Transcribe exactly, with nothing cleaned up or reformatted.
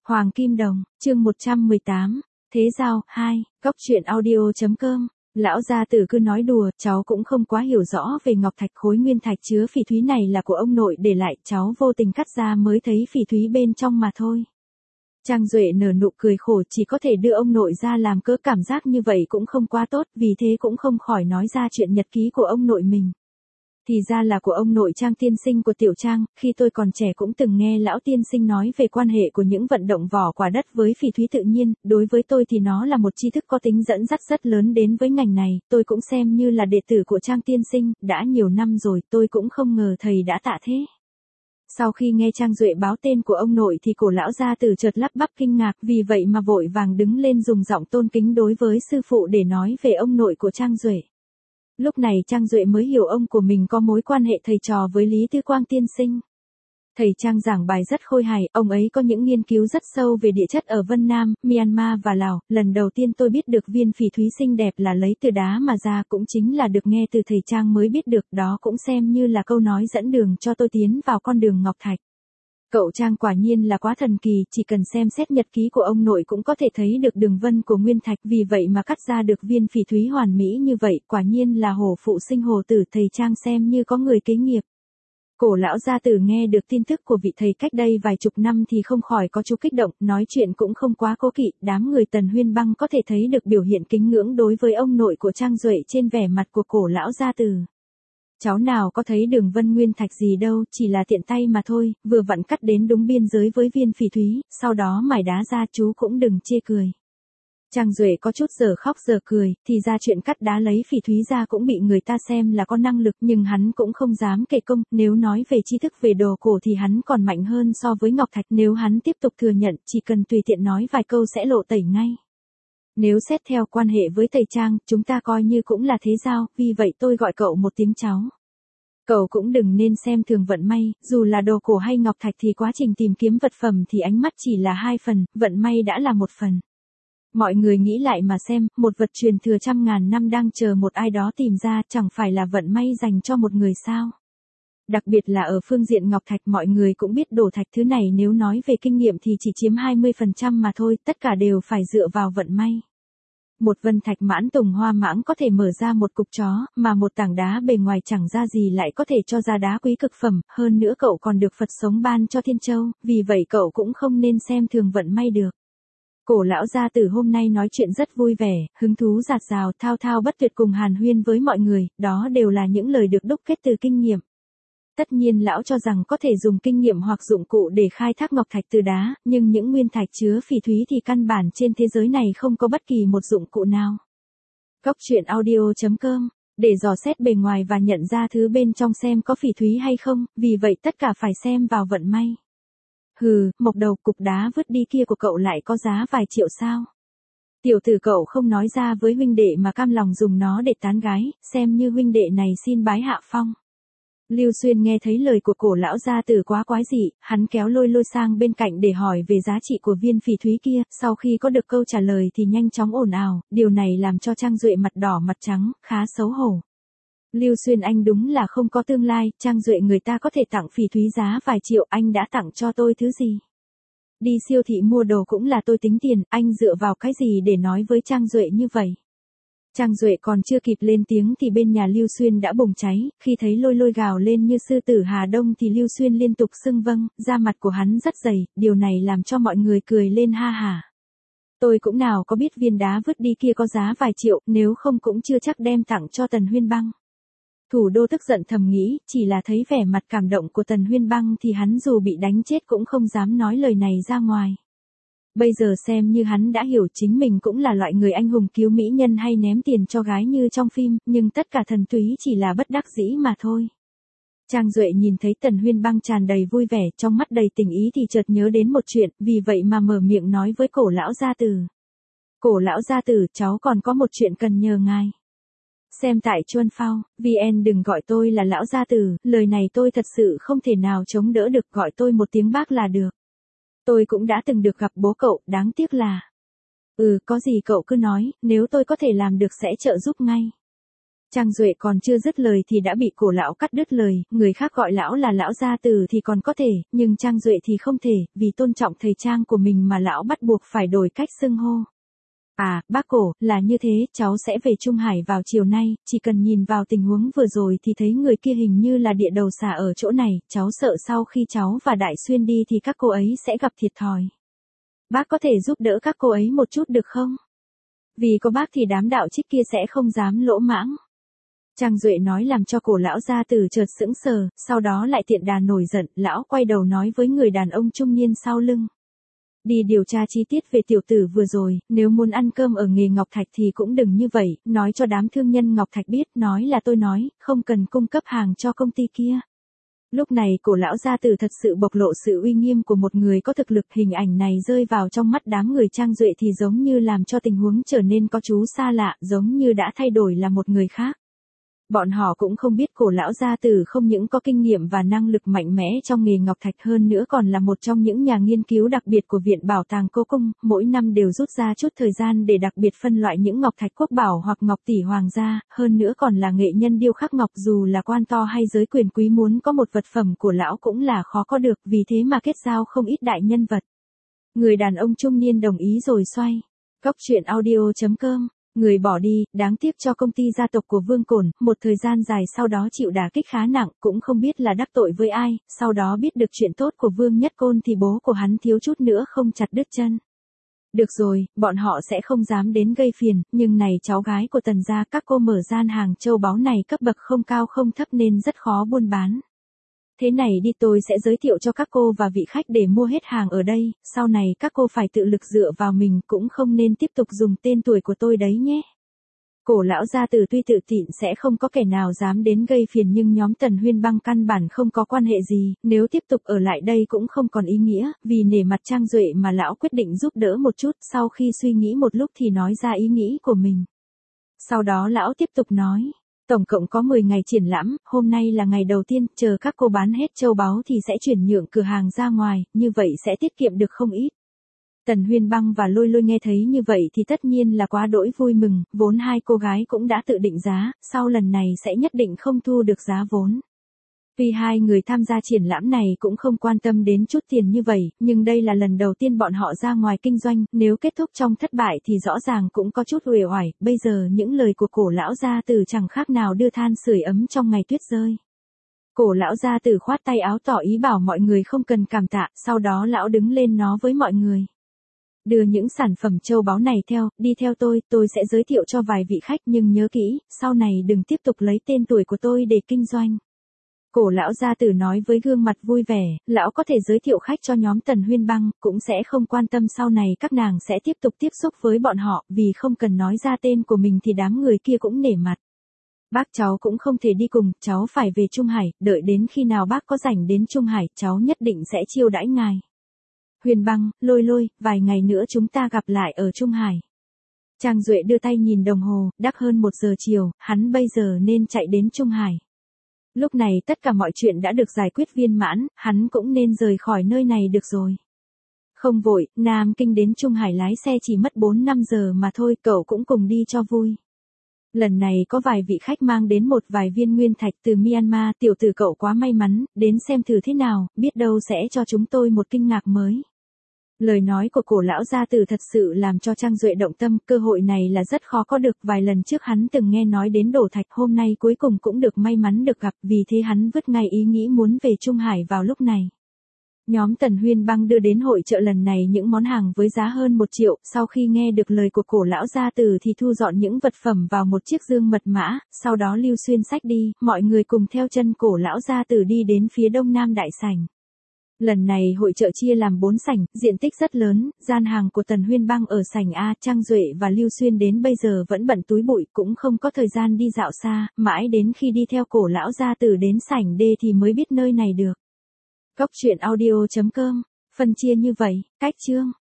Hoàng Kim Đồng, chương một trăm mười tám, Thế Giao, hai, Cóc truyện audio.com. Lão gia tử cứ nói đùa, cháu cũng không quá hiểu rõ về ngọc thạch khối nguyên thạch chứa phỉ thúy này là của ông nội để lại, cháu vô tình cắt ra mới thấy phỉ thúy bên trong mà thôi. Trang Duệ nở nụ cười khổ, chỉ có thể đưa ông nội ra làm cớ, cảm giác như vậy cũng không quá tốt, vì thế cũng không khỏi nói ra chuyện nhật ký của ông nội mình. Thì ra là của ông nội Trang tiên sinh của Tiểu Trang, khi tôi còn trẻ cũng từng nghe lão tiên sinh nói về quan hệ của những vận động vỏ quả đất với phỉ thúy tự nhiên, đối với tôi thì nó là một tri thức có tính dẫn dắt rất lớn đến với ngành này, tôi cũng xem như là đệ tử của Trang tiên sinh, đã nhiều năm rồi, tôi cũng không ngờ thầy đã tạ thế. Sau khi nghe Trang Duệ báo tên của ông nội thì cổ lão gia tử chợt lắp bắp kinh ngạc, vì vậy mà vội vàng đứng lên dùng giọng tôn kính đối với sư phụ để nói về ông nội của Trang Duệ. Lúc này Trang Duệ mới hiểu ông của mình có mối quan hệ thầy trò với Lý Tư Quang tiên sinh. Thầy Trang giảng bài rất khôi hài, ông ấy có những nghiên cứu rất sâu về địa chất ở Vân Nam, Myanmar và Lào. Lần đầu tiên tôi biết được viên phỉ thúy xinh đẹp là lấy từ đá mà ra, cũng chính là được nghe từ thầy Trang mới biết được, đó cũng xem như là câu nói dẫn đường cho tôi tiến vào con đường ngọc thạch. Cậu Trang quả nhiên là quá thần kỳ, chỉ cần xem xét nhật ký của ông nội cũng có thể thấy được đường vân của nguyên thạch, vì vậy mà cắt ra được viên phỉ thúy hoàn mỹ như vậy, quả nhiên là hổ phụ sinh hổ tử, thầy Trang xem như có người kế nghiệp. Cổ lão gia tử nghe được tin tức của vị thầy cách đây vài chục năm thì không khỏi có chút kích động, nói chuyện cũng không quá cố kỵ, đám người Tần Huyên Băng có thể thấy được biểu hiện kính ngưỡng đối với ông nội của Trang Duệ trên vẻ mặt của cổ lão gia tử. Cháu nào có thấy đường vân nguyên thạch gì đâu, chỉ là tiện tay mà thôi, vừa vặn cắt đến đúng biên giới với viên phỉ thúy, sau đó mài đá ra, chú cũng đừng chê cười. Trang Duệ có chút giờ khóc giờ cười, thì ra chuyện cắt đá lấy phỉ thúy ra cũng bị người ta xem là có năng lực, nhưng hắn cũng không dám kể công, nếu nói về tri thức về đồ cổ thì hắn còn mạnh hơn so với ngọc thạch, nếu hắn tiếp tục thừa nhận, chỉ cần tùy tiện nói vài câu sẽ lộ tẩy ngay. Nếu xét theo quan hệ với thầy Trang, chúng ta coi như cũng là thế giao, vì vậy tôi gọi cậu một tiếng cháu. Cậu cũng đừng nên xem thường vận may, dù là đồ cổ hay ngọc thạch thì quá trình tìm kiếm vật phẩm thì ánh mắt chỉ là hai phần, vận may đã là một phần. Mọi người nghĩ lại mà xem, một vật truyền thừa trăm ngàn năm đang chờ một ai đó tìm ra, chẳng phải là vận may dành cho một người sao? Đặc biệt là ở phương diện ngọc thạch, mọi người cũng biết đổ thạch thứ này nếu nói về kinh nghiệm thì chỉ chiếm hai mươi phần trăm mà thôi, tất cả đều phải dựa vào vận may. Một vân thạch mãn tùng hoa mãng có thể mở ra một cục chó, mà một tảng đá bề ngoài chẳng ra gì lại có thể cho ra đá quý cực phẩm, hơn nữa cậu còn được Phật sống ban cho Thiên Châu, vì vậy cậu cũng không nên xem thường vận may được. Cổ lão gia tử hôm nay nói chuyện rất vui vẻ, hứng thú dạt dào, thao thao bất tuyệt cùng hàn huyên với mọi người, đó đều là những lời được đúc kết từ kinh nghiệm. Tất nhiên lão cho rằng có thể dùng kinh nghiệm hoặc dụng cụ để khai thác ngọc thạch từ đá, nhưng những nguyên thạch chứa phỉ thúy thì căn bản trên thế giới này không có bất kỳ một dụng cụ nào. Cóc truyện audio.com, để dò xét bề ngoài và nhận ra thứ bên trong xem có phỉ thúy hay không, vì vậy tất cả phải xem vào vận may. Hừ, mộc đầu, cục đá vứt đi kia của cậu lại có giá vài triệu sao? Tiểu tử cậu không nói ra với huynh đệ mà cam lòng dùng nó để tán gái, xem như huynh đệ này xin bái hạ phong. Lưu Xuyên nghe thấy lời của cổ lão gia tử quá quái dị, hắn kéo Lôi Lôi sang bên cạnh để hỏi về giá trị của viên phỉ thúy kia, sau khi có được câu trả lời thì nhanh chóng ồn ào, điều này làm cho Trang Duệ mặt đỏ mặt trắng, khá xấu hổ. Lưu Xuyên anh đúng là không có tương lai, Trang Duệ người ta có thể tặng phỉ thúy giá vài triệu, anh đã tặng cho tôi thứ gì? Đi siêu thị mua đồ cũng là tôi tính tiền, anh dựa vào cái gì để nói với Trang Duệ như vậy? Trang Duệ còn chưa kịp lên tiếng thì bên nhà Lưu Xuyên đã bùng cháy, khi thấy Lôi Lôi gào lên như sư tử Hà Đông thì Lưu Xuyên liên tục xưng vâng, da mặt của hắn rất dày, điều này làm cho mọi người cười lên ha hả. Tôi cũng nào có biết viên đá vứt đi kia có giá vài triệu, nếu không cũng chưa chắc đem tặng cho Tần Huyên Băng. Thủ đô tức giận thầm nghĩ, chỉ là thấy vẻ mặt cảm động của Tần Huyên Băng thì hắn dù bị đánh chết cũng không dám nói lời này ra ngoài. Bây giờ xem như hắn đã hiểu chính mình cũng là loại người anh hùng cứu mỹ nhân hay ném tiền cho gái như trong phim, nhưng tất cả thần túy chỉ là bất đắc dĩ mà thôi. Trang Duệ nhìn thấy Tần Huyên Băng tràn đầy vui vẻ, trong mắt đầy tình ý thì chợt nhớ đến một chuyện, vì vậy mà mở miệng nói với cổ lão gia tử. Cổ lão gia tử, cháu còn có một chuyện cần nhờ ngài. Xem tại Chuan Phao, vê en đừng gọi tôi là lão gia tử, lời này tôi thật sự không thể nào chống đỡ được, gọi tôi một tiếng bác là được. Tôi cũng đã từng được gặp bố cậu, đáng tiếc là... Ừ, có gì cậu cứ nói, nếu tôi có thể làm được sẽ trợ giúp ngay. Trang Duệ còn chưa dứt lời thì đã bị Cổ lão cắt đứt lời, người khác gọi lão là lão gia tử thì còn có thể, nhưng Trang Duệ thì không thể, vì tôn trọng thầy Trang của mình mà lão bắt buộc phải đổi cách xưng hô. À, bác Cổ, là như thế, cháu sẽ về Trung Hải vào chiều nay, chỉ cần nhìn vào tình huống vừa rồi thì thấy người kia hình như là địa đầu xà ở chỗ này, cháu sợ sau khi cháu và Đại Xuyên đi thì các cô ấy sẽ gặp thiệt thòi. Bác có thể giúp đỡ các cô ấy một chút được không? Vì có bác thì đám đạo trích kia sẽ không dám lỗ mãng. Trang Duệ nói làm cho Cổ lão gia tử chợt sững sờ, sau đó lại tiện đà nổi giận, lão quay đầu nói với người đàn ông trung niên sau lưng. Đi điều tra chi tiết về tiểu tử vừa rồi, nếu muốn ăn cơm ở nghề Ngọc Thạch thì cũng đừng như vậy, nói cho đám thương nhân Ngọc Thạch biết, nói là tôi nói, không cần cung cấp hàng cho công ty kia. Lúc này Cổ lão gia tử thật sự bộc lộ sự uy nghiêm của một người có thực lực, hình ảnh này rơi vào trong mắt đám người Trang Duệ thì giống như làm cho tình huống trở nên có chú xa lạ, giống như đã thay đổi là một người khác. Bọn họ cũng không biết Cổ lão gia tử không những có kinh nghiệm và năng lực mạnh mẽ trong nghề Ngọc Thạch, hơn nữa còn là một trong những nhà nghiên cứu đặc biệt của Viện Bảo tàng Cố Cung, mỗi năm đều rút ra chút thời gian để đặc biệt phân loại những ngọc thạch quốc bảo hoặc ngọc tỷ hoàng gia, hơn nữa còn là nghệ nhân điêu khắc ngọc, dù là quan to hay giới quyền quý muốn có một vật phẩm của lão cũng là khó có được, vì thế mà kết giao không ít đại nhân vật. Người đàn ông trung niên đồng ý rồi xoay. Cốc truyện audio chấm com. Người bỏ đi, đáng tiếc cho công ty gia tộc của Vương Cổn, một thời gian dài sau đó chịu đả kích khá nặng, cũng không biết là đắc tội với ai, sau đó biết được chuyện tốt của Vương Nhất Côn thì bố của hắn thiếu chút nữa không chặt đứt chân. Được rồi, bọn họ sẽ không dám đến gây phiền, nhưng này cháu gái của Tần gia, các cô mở gian hàng châu báu này cấp bậc không cao không thấp nên rất khó buôn bán. Thế này đi, tôi sẽ giới thiệu cho các cô và vị khách để mua hết hàng ở đây, sau này các cô phải tự lực dựa vào mình, cũng không nên tiếp tục dùng tên tuổi của tôi đấy nhé. Cổ lão gia tử tuy tự tin sẽ không có kẻ nào dám đến gây phiền, nhưng nhóm Tần Huyên Băng căn bản không có quan hệ gì, nếu tiếp tục ở lại đây cũng không còn ý nghĩa, vì nể mặt Trang Duệ mà lão quyết định giúp đỡ một chút, sau khi suy nghĩ một lúc thì nói ra ý nghĩ của mình. Sau đó lão tiếp tục nói. Tổng cộng có mười ngày triển lãm, hôm nay là ngày đầu tiên, chờ các cô bán hết châu báu thì sẽ chuyển nhượng cửa hàng ra ngoài, như vậy sẽ tiết kiệm được không ít. Tần Huyên Băng và Lôi Lôi nghe thấy như vậy thì tất nhiên là quá đỗi vui mừng, vốn hai cô gái cũng đã tự định giá, sau lần này sẽ nhất định không thu được giá vốn. Vì hai người tham gia triển lãm này cũng không quan tâm đến chút tiền như vậy, nhưng đây là lần đầu tiên bọn họ ra ngoài kinh doanh, nếu kết thúc trong thất bại thì rõ ràng cũng có chút uể oải, bây giờ những lời của Cổ lão gia tử chẳng khác nào đưa than sưởi ấm trong ngày tuyết rơi. Cổ lão gia tử khoát tay áo tỏ ý bảo mọi người không cần cảm tạ, sau đó lão đứng lên nói với mọi người. Đưa những sản phẩm châu báu này theo, đi theo tôi, tôi sẽ giới thiệu cho vài vị khách, nhưng nhớ kỹ, sau này đừng tiếp tục lấy tên tuổi của tôi để kinh doanh. Cổ lão gia tử nói với gương mặt vui vẻ, lão có thể giới thiệu khách cho nhóm Tần Huyên Băng, cũng sẽ không quan tâm sau này các nàng sẽ tiếp tục tiếp xúc với bọn họ, vì không cần nói ra tên của mình thì đám người kia cũng nể mặt. Bác cháu cũng không thể đi cùng, cháu phải về Trung Hải, đợi đến khi nào bác có rảnh đến Trung Hải, cháu nhất định sẽ chiêu đãi ngài. Huyền Băng, Lôi Lôi, vài ngày nữa chúng ta gặp lại ở Trung Hải. Trang Duệ đưa tay nhìn đồng hồ, đắc hơn một giờ chiều, hắn bây giờ nên chạy đến Trung Hải. Lúc này tất cả mọi chuyện đã được giải quyết viên mãn, hắn cũng nên rời khỏi nơi này được rồi. Không vội, Nam Kinh đến Trung Hải lái xe chỉ mất bốn năm giờ mà thôi, cậu cũng cùng đi cho vui. Lần này có vài vị khách mang đến một vài viên nguyên thạch từ Myanmar, tiểu tử cậu quá may mắn, đến xem thử thế nào, biết đâu sẽ cho chúng tôi một kinh ngạc mới. Lời nói của Cổ lão gia tử thật sự làm cho Trang Duệ động tâm, cơ hội này là rất khó có được, vài lần trước hắn từng nghe nói đến đổ thạch, hôm nay cuối cùng cũng được may mắn được gặp, vì thế hắn vứt ngay ý nghĩ muốn về Trung Hải vào lúc này. Nhóm Tần Huyên Băng đưa đến hội chợ lần này những món hàng với giá hơn một triệu, sau khi nghe được lời của Cổ lão gia tử thì thu dọn những vật phẩm vào một chiếc dương mật mã, sau đó Lưu Xuyên xách đi, mọi người cùng theo chân Cổ lão gia tử đi đến phía đông nam đại sảnh. Lần này hội chợ chia làm bốn sảnh, diện tích rất lớn, gian hàng của Tần Huyên Băng ở sảnh A, Trang Duệ và Lưu Xuyên đến bây giờ vẫn bận túi bụi, cũng không có thời gian đi dạo xa, mãi đến khi đi theo Cổ lão gia tử đến sảnh D thì mới biết nơi này được. Cốc truyện audio chấm com, phân chia như vậy, cách chương.